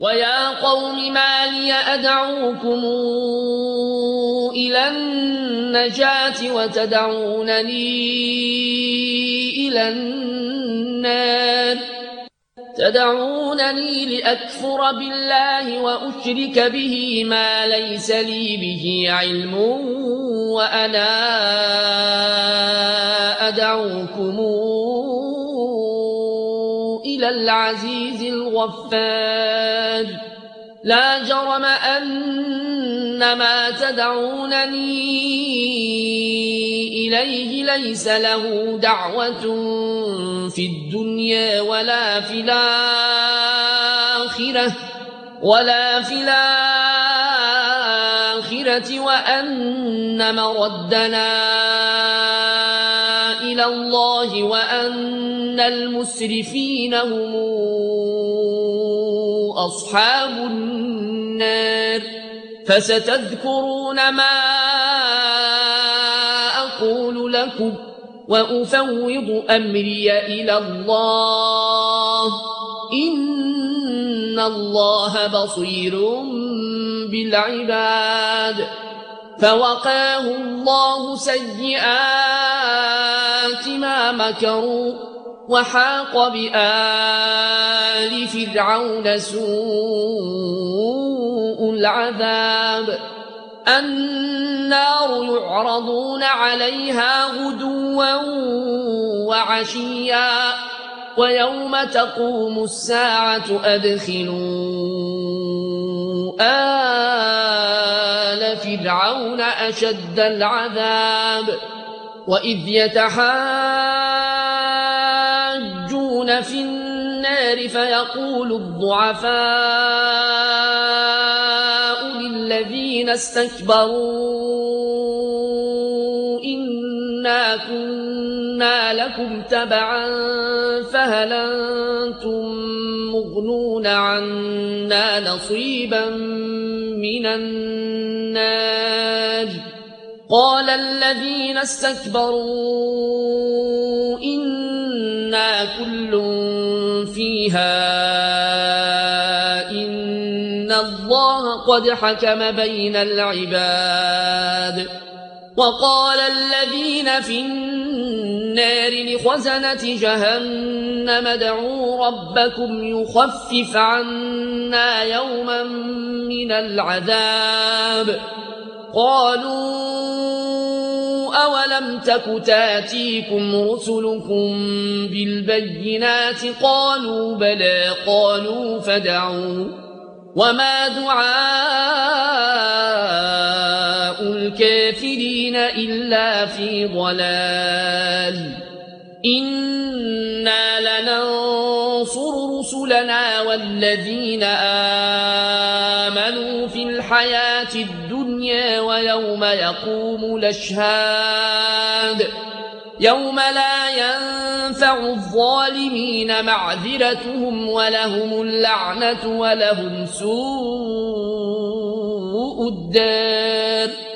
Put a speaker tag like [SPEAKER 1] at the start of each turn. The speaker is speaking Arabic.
[SPEAKER 1] ويا قوم ما لي أدعوكم إلى النجاة وتدعونني إلى النار تدعونني لأكفر بالله وأشرك به ما ليس لي به علم وأنا أدعوكم إلى العزيز الغفار لا جرم أن ما تدعونني إليه ليس له دعوة في الدنيا ولا في الآخرة وأن مردنا إلى الله وأن المسرفين هم أصحاب النار فستذكرون ما أقول لكم وأفوض أمري إلى الله إن الله بصير بالعباد فوقاه الله سيئات ما مكروا وحاق بآل فرعون سوء العذاب النار يعرضون عليها غدوا وعشيا ويوم تقوم الساعة أدخلوا آل فرعون أشد العذاب وإذ يتحاجون في النار فيقول الضعفاء للذين استكبروا إنا كنا لكم تبعا فهل أنتم مغنون عنا نصيبا من النار قال الذين استكبروا إنا كل فيها إن الله قد حكم بين العباد وقال الذين في النار لخزنة جهنم ادعوا ربكم يخفف عنا يوما من العذاب قالوا أولم تك تاتيكم رسلكم بالبينات قالوا بلى قالوا فادعوا وما دعاء الكافرين إلا في ضلال إنا لننصر رسلنا والذين آمنوا في الحياة الدنيا ويوم يقوم الأشهاد يوم لا ينفع الظالمين معذرتهم ولهم اللعنة ولهم سوء الدار